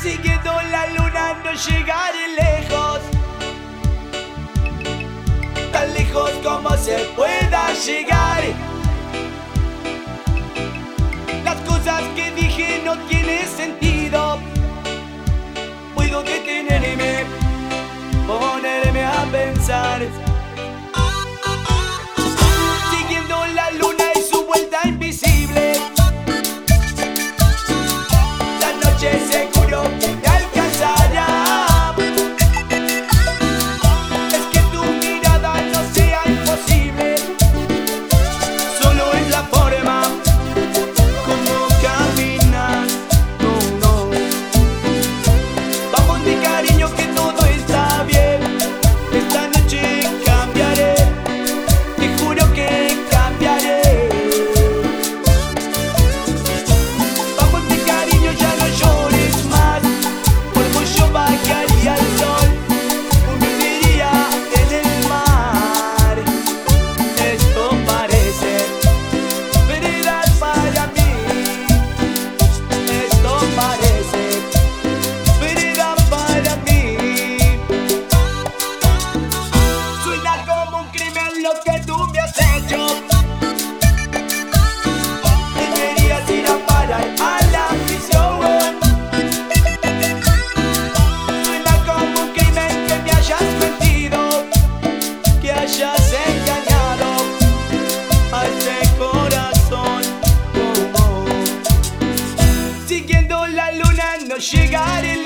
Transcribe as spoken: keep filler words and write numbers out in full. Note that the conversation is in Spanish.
Siguiendo la luna no llegaré lejos, tan lejos como se pueda llegar. Las cosas que dije no tienen sentido. Puedo detenerme, ponerme a pensar. Siguiendo la luna y su vuelta invisible, la noche seguro que me alcanzará. Es que tu mirada no sea imposible, solo es la forma como caminas. No, no. Vamos mi cariño que todo está bien. Esta noche cambiaré, te juro que cambiaré. Vamos mi cariño, ya no llores más. Por vos yo bajaría al sol, me hundiría en el mar. Esto parece verdad para mí. Esto parece verdad para mí. Suena como un crimen lo que tú me has hecho. Deberías ir a parar a la prisión. Suena como un crimen que me hayas mentido, que hayas engañado a este corazón. Oh, oh. Siguiendo la luna no llegaré